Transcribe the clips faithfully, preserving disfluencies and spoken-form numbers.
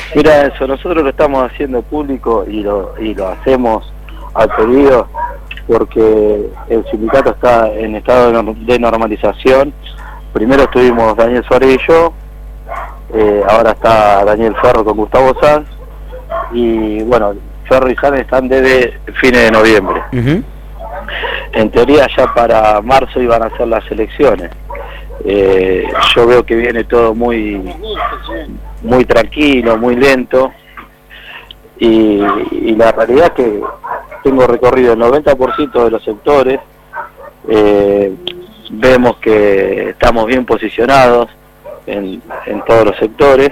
Mira, eso, nosotros lo estamos haciendo público y lo, y lo hacemos al pedido porque el sindicato está en estado de, de normalización. Primero estuvimos Daniel Suárez y yo, eh, ahora está Daniel Ferro con Gustavo Sanz, y bueno, Ferro y Sanz están desde fines de noviembre. Uh-huh. En teoría ya para marzo iban a ser las elecciones. Eh, yo veo que viene todo muy muy tranquilo, muy lento, y, y la realidad es que tengo recorrido el noventa por ciento de los sectores. Eh, vemos que estamos bien posicionados en, en todos los sectores,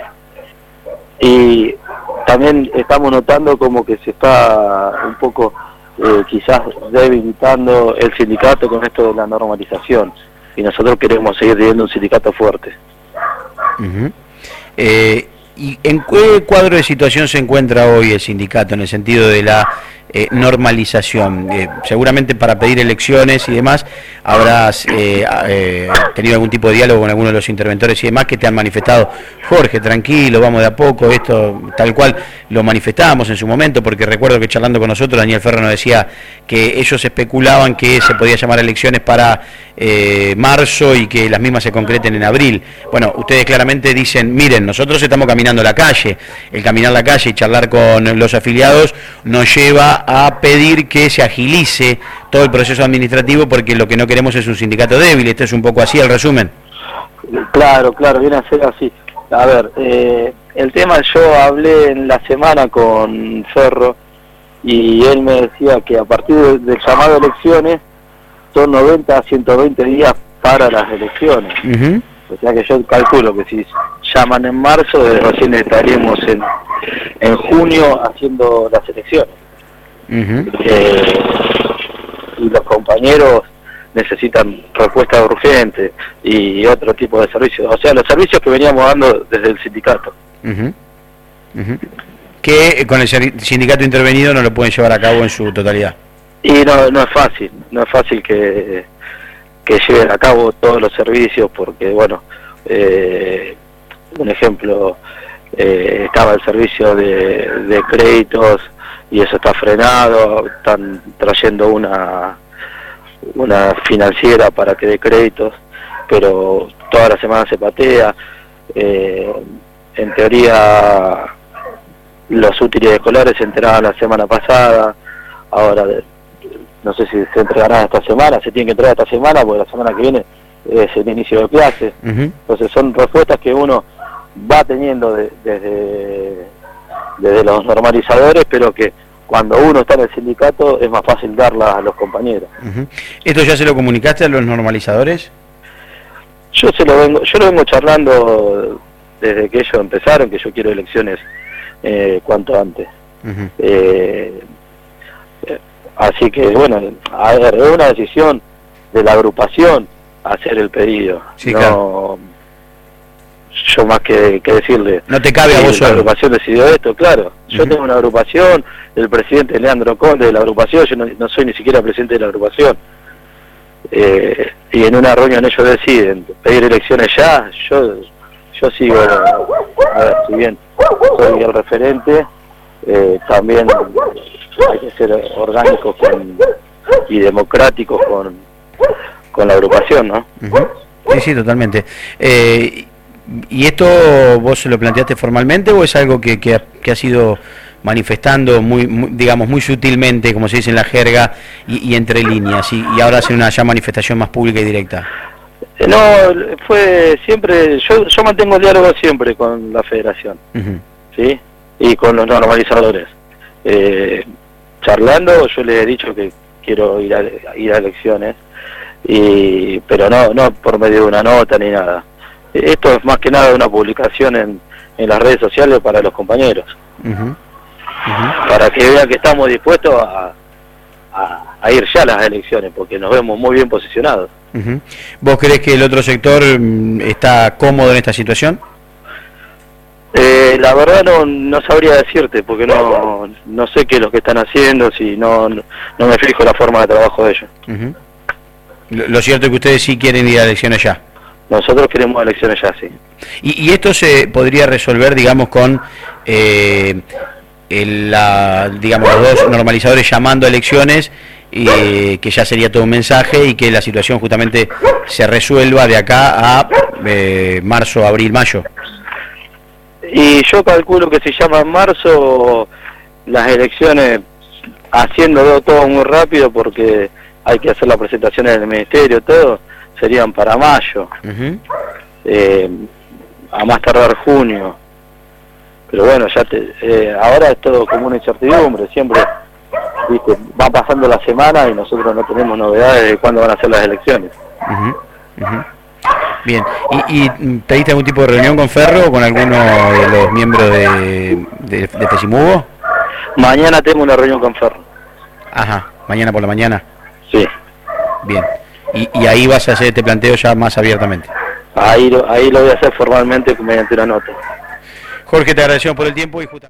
y también estamos notando como que se está un poco eh, quizás debilitando el sindicato con esto de la normalización, y nosotros queremos seguir teniendo un sindicato fuerte. Uh-huh. eh, ¿Y en qué cuadro de situación se encuentra hoy el sindicato en el sentido de la eh, normalización? Eh, seguramente para pedir elecciones y demás habrás eh, eh, tenido algún tipo de diálogo con algunos de los interventores y demás que te han manifestado: Jorge, tranquilo, vamos de a poco, esto tal cual lo manifestábamos en su momento, porque recuerdo que charlando con nosotros Daniel Ferro nos decía que ellos especulaban que se podía llamar elecciones para eh, marzo y que las mismas se concreten en abril. Bueno, ustedes claramente dicen: miren, nosotros estamos caminando la calle, el caminar la calle y charlar con los afiliados nos lleva a pedir que se agilice todo el proceso administrativo, porque lo que no queremos es un sindicato débil. Esto es un poco así el resumen. Claro, claro, viene a ser así. A ver, eh, el tema, yo hablé en la semana con Ferro y él me decía que a partir del llamado a elecciones son noventa a ciento veinte días para las elecciones. Uh-huh. O sea que yo calculo que si llaman en marzo, recién estaríamos en, en junio haciendo las elecciones. Uh-huh. eh, y los compañeros necesitan respuesta urgente y otro tipo de servicios, o sea, los servicios que veníamos dando desde el sindicato. Uh-huh. Uh-huh. Que con el sindicato intervenido no lo pueden llevar a cabo en su totalidad. Y no, no es fácil, no es fácil que, que lleven a cabo todos los servicios, porque bueno, eh, un ejemplo, eh, estaba el servicio de, de créditos y eso está frenado, están trayendo una una financiera para que dé créditos, pero toda la semana se patea. Eh, en teoría los útiles escolares se entregaban la semana pasada, ahora no sé si se entregarán esta semana, se tienen que entregar esta semana porque la semana que viene es el inicio de clases. Uh-huh. Entonces son respuestas que uno va teniendo de, desde, desde los normalizadores, pero que cuando uno está en el sindicato es más fácil darla a los compañeros. Uh-huh. ¿Esto ya se lo comunicaste a los normalizadores? Yo se lo vengo, yo lo vengo charlando desde que ellos empezaron, que yo quiero elecciones eh, cuanto antes. Uh-huh. eh, eh, así que bueno, a ver, es una decisión de la agrupación hacer el pedido. Sí, no, claro. Yo más que, que decirle, no te cabe a vos la solo. Agrupación decidió esto, claro. Yo uh-huh. tengo una agrupación, el presidente Leandro Conde de la agrupación, yo no, no soy ni siquiera presidente de la agrupación. Eh, y en una reunión ellos deciden pedir elecciones ya, yo yo sigo, a ver, si bien soy el referente, eh, también hay que ser orgánicos con, y democráticos con, con la agrupación, ¿no? Uh-huh. Sí, sí, totalmente. Eh, ¿Y esto vos se lo planteaste formalmente o es algo que, que, ha, que ha sido manifestando muy, muy, digamos, muy sutilmente, como se dice en la jerga, y, y entre líneas, y, y ahora hace una ya manifestación más pública y directa? No, fue siempre, yo, yo mantengo el diálogo siempre con la federación, uh-huh. ¿sí? Y con los normalizadores. Eh, charlando, yo les he dicho que quiero ir a, ir a elecciones, y pero no, no por medio de una nota ni nada. Esto es más que nada una publicación en, en las redes sociales para los compañeros, uh-huh. Uh-huh. para que vean que estamos dispuestos a, a, a ir ya a las elecciones, porque nos vemos muy bien posicionados. Uh-huh. ¿Vos crees que el otro sector está cómodo en esta situación? Eh, la verdad no, no sabría decirte, porque no, no sé qué es lo que están haciendo, si no, no, no me fijo la forma de trabajo de ellos. Uh-huh. Lo, lo cierto es que ustedes sí quieren ir a elecciones ya. nosotros queremos elecciones ya, sí. Y, y esto se podría resolver, digamos, con eh, el, la, digamos, los dos normalizadores llamando a elecciones, y que ya sería todo un mensaje, y que la situación justamente se resuelva de acá a eh, marzo, abril, mayo. Y yo calculo que si llama en marzo, las elecciones, haciéndolo todo muy rápido, porque hay que hacer las presentaciones del ministerio, todo, serían para mayo, uh-huh. eh, a más tardar junio. Pero bueno, ya te, eh, ahora es todo como una incertidumbre, siempre, viste, va pasando la semana y nosotros no tenemos novedades de cuándo van a ser las elecciones. Uh-huh. Uh-huh. Bien, ¿Y, ¿y pediste algún tipo de reunión con Ferro o con alguno de los miembros de, de, de Tesimugo? Mañana tengo una reunión con Ferro. Ajá, mañana por la mañana. Sí. Bien, y, y ahí vas a hacer este planteo ya más abiertamente. Ahí lo, ahí lo voy a hacer formalmente mediante una nota. Jorge, te agradecemos por el tiempo y justamente...